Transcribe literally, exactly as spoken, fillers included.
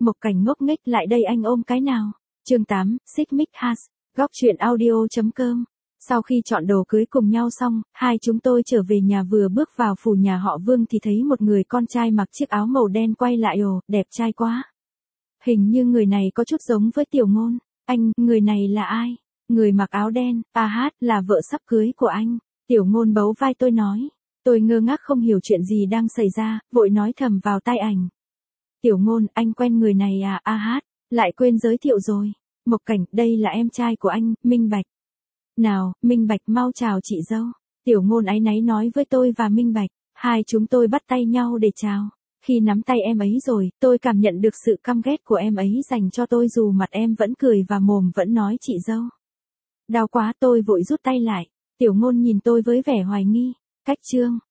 Mộc Cảnh ngốc nghếch lại đây anh ôm cái nào. Chương tám, Xích Mích Has, góc truyện audio chấm com. Sau khi chọn đồ cưới cùng nhau xong, hai chúng tôi trở về nhà, vừa bước vào phủ nhà họ Vương thì thấy một người con trai mặc chiếc áo màu đen quay lại, ồ, đẹp trai quá. Hình như người này có chút giống với Tiểu Ngôn. Anh, người này là ai? Người mặc áo đen, à hát, là vợ sắp cưới của anh. Tiểu Ngôn bấu vai tôi nói. Tôi ngơ ngác không hiểu chuyện gì đang xảy ra, vội nói thầm vào tai ảnh. Tiểu Ngôn, anh quen người này à, a hát, lại quên giới thiệu rồi. Mộc Cảnh, đây là em trai của anh, Minh Bạch. Nào, Minh Bạch mau chào chị dâu. Tiểu Ngôn áy náy nói với tôi và Minh Bạch. Hai chúng tôi bắt tay nhau để chào. Khi nắm tay em ấy rồi, tôi cảm nhận được sự căm ghét của em ấy dành cho tôi, dù mặt em vẫn cười và mồm vẫn nói chị dâu. Đau quá, tôi vội rút tay lại. Tiểu Ngôn nhìn tôi với vẻ hoài nghi. Cách chương.